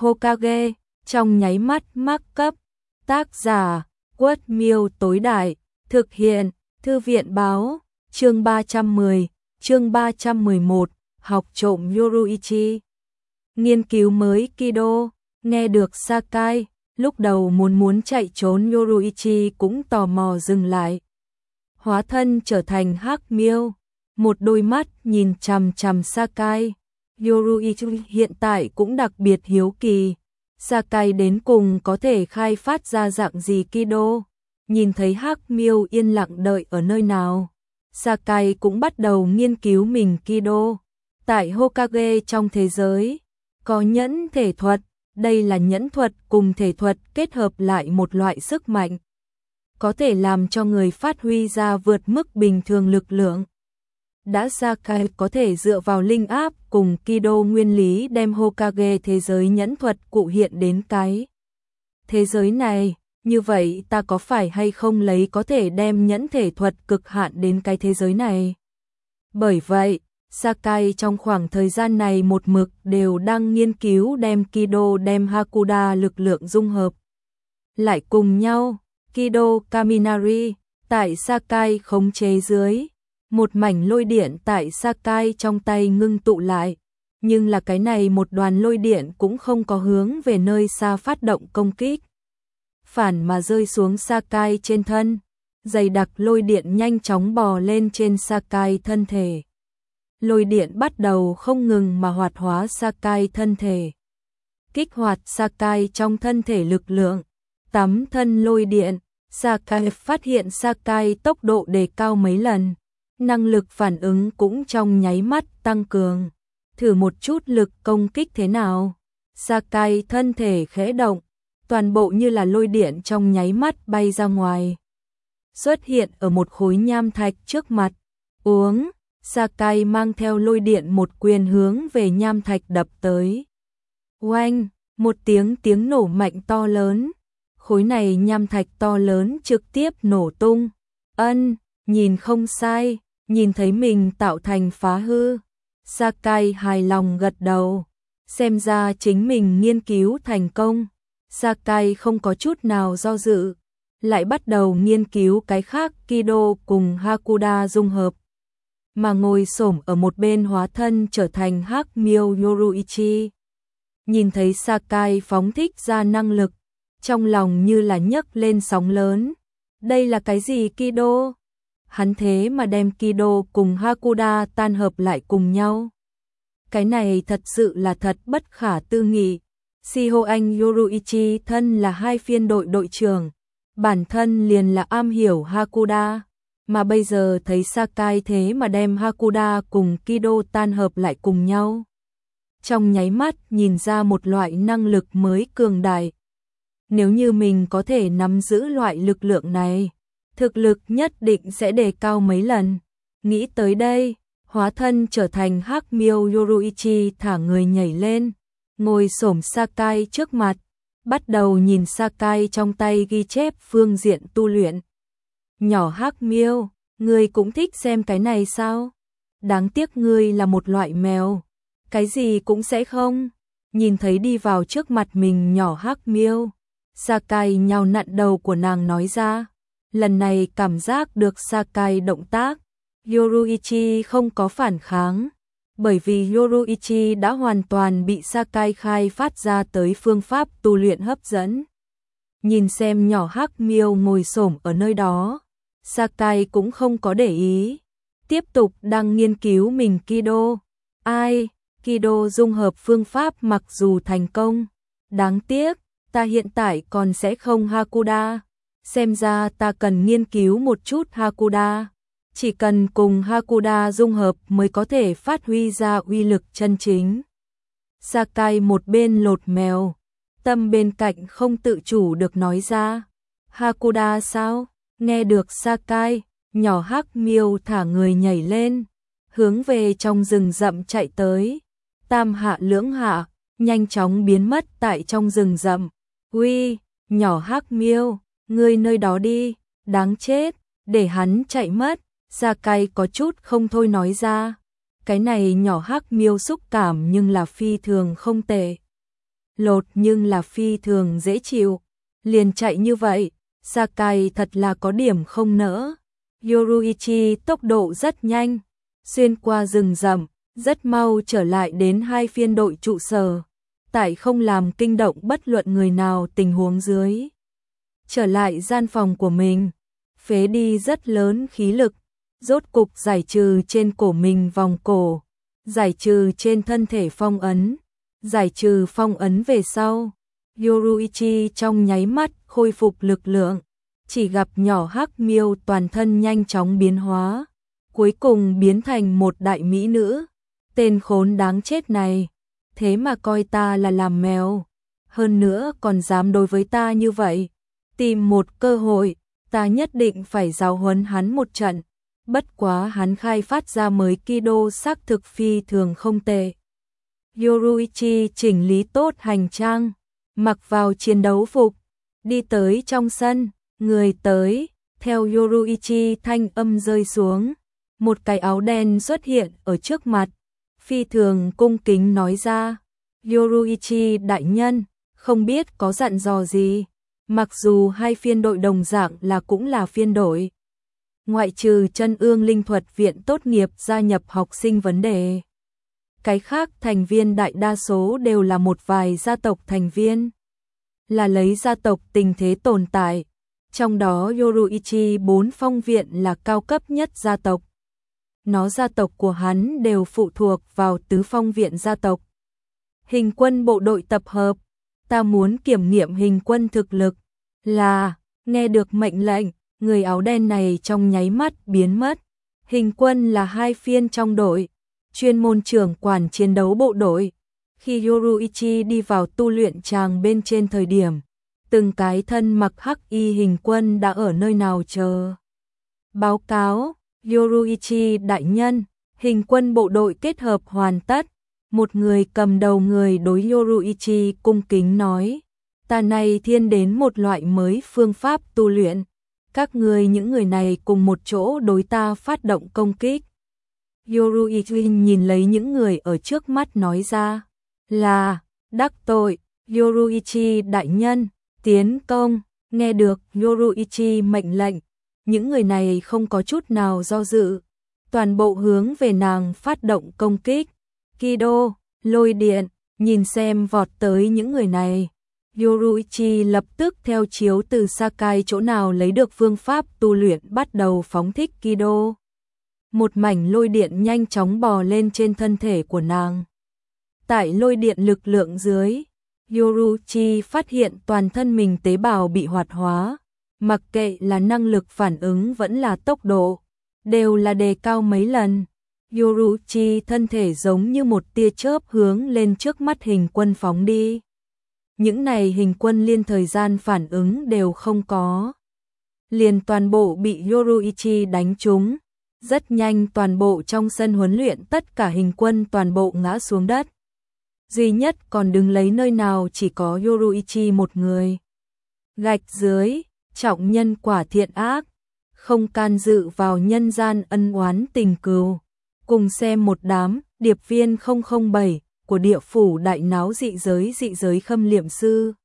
Hokage, trong nháy mắt mắc cấp. Tác giả, Quất Miêu tối đại, thực hiện, Thư viện báo, chương 310, chương 311, học trộm Yoruichi. Nghiên cứu mới Kido, nghe được Sakai, lúc đầu muốn chạy trốn Yoruichi cũng tò mò dừng lại. Hóa thân trở thành hắc miêu, một đôi mắt nhìn chằm chằm Sakai. Yoruichi hiện tại cũng đặc biệt hiếu kỳ, Sakai đến cùng có thể khai phát ra dạng gì Kido. Nhìn thấy hắc miêu yên lặng đợi ở nơi nào, Sakai cũng bắt đầu nghiên cứu mình Kido. Tại Hokage trong thế giới, có nhẫn thể thuật, đây là nhẫn thuật cùng thể thuật kết hợp lại một loại sức mạnh, có thể làm cho người phát huy ra vượt mức bình thường lực lượng. Đã Sakai có thể dựa vào linh áp cùng Kido nguyên lý đem Hokage thế giới nhẫn thuật cụ hiện đến cái thế giới này, như vậy ta có phải hay không lấy có thể đem nhẫn thể thuật cực hạn đến cái thế giới này? Bởi vậy, Sakai trong khoảng thời gian này một mực đều đang nghiên cứu đem Kido đem Hakuda lực lượng dung hợp lại cùng nhau. Kido Kaminari, tại Sakai khống chế dưới, một mảnh lôi điện tại Sakai trong tay ngưng tụ lại, nhưng là cái này một đoàn lôi điện cũng không có hướng về nơi xa phát động công kích, phản mà rơi xuống Sakai trên thân. Dày đặc lôi điện nhanh chóng bò lên trên Sakai thân thể. Lôi điện bắt đầu không ngừng mà hoạt hóa Sakai thân thể, kích hoạt Sakai trong thân thể lực lượng. Tắm thân lôi điện, Sakai phát hiện Sakai tốc độ đề cao mấy lần, năng lực phản ứng cũng trong nháy mắt tăng cường. Thử một chút lực công kích thế nào? Sakai thân thể khẽ động, toàn bộ như là lôi điện trong nháy mắt bay ra ngoài, xuất hiện ở một khối nham thạch trước mặt. Uống, Sakai mang theo lôi điện một quyền hướng về nham thạch đập tới. Oanh, một tiếng nổ mạnh to lớn. Khối này nham thạch to lớn trực tiếp nổ tung. Nhìn không sai, nhìn thấy mình tạo thành phá hư. Sakai hài lòng gật đầu, xem ra chính mình nghiên cứu thành công. Sakai không có chút nào do dự, lại bắt đầu nghiên cứu cái khác. Kido cùng Hakuda dung hợp, mà ngồi xổm ở một bên hóa thân trở thành hắc miêu Yoruichi. Nhìn thấy Sakai phóng thích ra năng lực, trong lòng như là nhấc lên sóng lớn. Đây là cái gì Kido? Hắn thế mà đem Kido cùng Hakuda tan hợp lại cùng nhau. Cái này thật sự là thật bất khả tư nghị. Shihoan Yoruichi thân là hai phiên đội đội trưởng, bản thân liền là am hiểu Hakuda, mà bây giờ thấy Sakai thế mà đem Hakuda cùng Kido tan hợp lại cùng nhau. Trong nháy mắt nhìn ra một loại năng lực mới cường đại. Nếu như mình có thể nắm giữ loại lực lượng này, thực lực nhất định sẽ đề cao mấy lần. Nghĩ tới đây, hóa thân trở thành hắc miêu Yoruichi thả người nhảy lên, ngồi xổm Sakai trước mặt, bắt đầu nhìn Sakai trong tay ghi chép phương diện tu luyện. Nhỏ hắc miêu, ngươi cũng thích xem cái này sao? Đáng tiếc ngươi là một loại mèo, cái gì cũng sẽ không. Nhìn thấy đi vào trước mặt mình nhỏ hắc miêu, Sakai nhào nặn đầu của nàng nói ra. Lần này cảm giác được Sakai động tác, Yoruichi không có phản kháng, bởi vì Yoruichi đã hoàn toàn bị Sakai khai phát ra tới phương pháp tu luyện hấp dẫn. Nhìn xem nhỏ hắc miêu ngồi xổm ở nơi đó, Sakai cũng không có để ý, tiếp tục đang nghiên cứu mình Kido. Kido dung hợp phương pháp mặc dù thành công, đáng tiếc, ta hiện tại còn sẽ không Hakuda. Xem ra ta cần nghiên cứu một chút Hakuda. Chỉ cần cùng Hakuda dung hợp mới có thể phát huy ra uy lực chân chính. Sakai một bên lột mèo, tâm bên cạnh không tự chủ được nói ra. Hakuda sao? Nghe được Sakai, nhỏ hắc miêu thả người nhảy lên, hướng về trong rừng rậm chạy tới. Tam hạ lưỡng hạ, nhanh chóng biến mất tại trong rừng rậm. Uy, nhỏ hắc miêu, ngươi nơi đó đi, đáng chết, để hắn chạy mất. Sakai có chút không thôi nói ra. Cái này nhỏ hắc miêu xúc cảm nhưng là phi thường không tệ. lột nhưng là phi thường dễ chịu. Liền chạy như vậy, Sakai thật là có điểm không nỡ. Yoruichi tốc độ rất nhanh, xuyên qua rừng rậm, rất mau trở lại đến hai phiên đội trụ sở. Tại không làm kinh động bất luận người nào tình huống dưới. Trở lại gian phòng của mình, phế đi rất lớn khí lực, rốt cục giải trừ trên cổ mình vòng cổ, giải trừ trên thân thể phong ấn, giải trừ phong ấn về sau. Yoruichi trong nháy mắt khôi phục lực lượng, chỉ gặp nhỏ hắc miêu toàn thân nhanh chóng biến hóa, cuối cùng biến thành một đại mỹ nữ. Tên khốn đáng chết này, thế mà coi ta là làm mèo, hơn nữa còn dám đối với ta như vậy. Tìm một cơ hội, ta nhất định phải giáo huấn hắn một trận. Bất quá hắn khai phát ra mới Kido xác thực phi thường không tệ. Yoruichi chỉnh lý tốt hành trang, mặc vào chiến đấu phục, đi tới trong sân, người tới, theo Yoruichi thanh âm rơi xuống, một cái áo đen xuất hiện ở trước mặt, phi thường cung kính nói ra, Yoruichi đại nhân, không biết có dặn dò gì, mặc dù hai phiên đội đồng dạng là cũng là phiên đội. Ngoại trừ Chân Ương Linh Thuật Viện tốt nghiệp gia nhập học sinh vấn đề. Cái khác thành viên đại đa số đều là một vài gia tộc thành viên. Là lấy gia tộc tình thế tồn tại. Trong đó Yoruichi 4 phong viện là cao cấp nhất gia tộc. Nó gia tộc của hắn đều phụ thuộc vào tứ phong viện gia tộc. Hình quân bộ đội tập hợp. Ta muốn kiểm nghiệm hình quân thực lực. Là, nghe được mệnh lệnh, người áo đen này trong nháy mắt biến mất. Hình quân là hai phiên trong đội, chuyên môn trưởng quản chiến đấu bộ đội. Khi Yoruichi đi vào tu luyện tràng bên trên thời điểm, từng cái thân mặc hắc y hình quân đã ở nơi nào chờ. Báo cáo, Yoruichi đại nhân, hình quân bộ đội kết hợp hoàn tất. Một người cầm đầu người đối Yoruichi cung kính nói, ta này thiên đến một loại mới phương pháp tu luyện. Các người những người này cùng một chỗ đối ta phát động công kích. Yoruichi nhìn lấy những người ở trước mắt nói ra, là, đắc tội, Yoruichi đại nhân, tiến công. Nghe được Yoruichi mệnh lệnh, những người này không có chút nào do dự, toàn bộ hướng về nàng phát động công kích. Kido, lôi điện, nhìn xem vọt tới những người này. Yoruichi lập tức theo chiếu từ Sakai chỗ nào lấy được phương pháp tu luyện bắt đầu phóng thích Kido. Một mảnh lôi điện nhanh chóng bò lên trên thân thể của nàng. Tại lôi điện lực lượng dưới, Yoruichi phát hiện toàn thân mình tế bào bị hoạt hóa, mặc kệ là năng lực phản ứng vẫn là tốc độ, đều là đề cao mấy lần. Yoruichi thân thể giống như một tia chớp hướng lên trước mắt hình quân phóng đi. Những này hình quân liên thời gian phản ứng đều không có. Liền toàn bộ bị Yoruichi đánh trúng. Rất nhanh toàn bộ trong sân huấn luyện tất cả hình quân toàn bộ ngã xuống đất. Duy nhất còn đứng lấy nơi nào chỉ có Yoruichi một người. Gạch dưới, trọng nhân quả thiện ác, không can dự vào nhân gian ân oán tình cừu. Cùng xem một đám điệp viên 007 của địa phủ đại náo dị giới khâm liệm sư.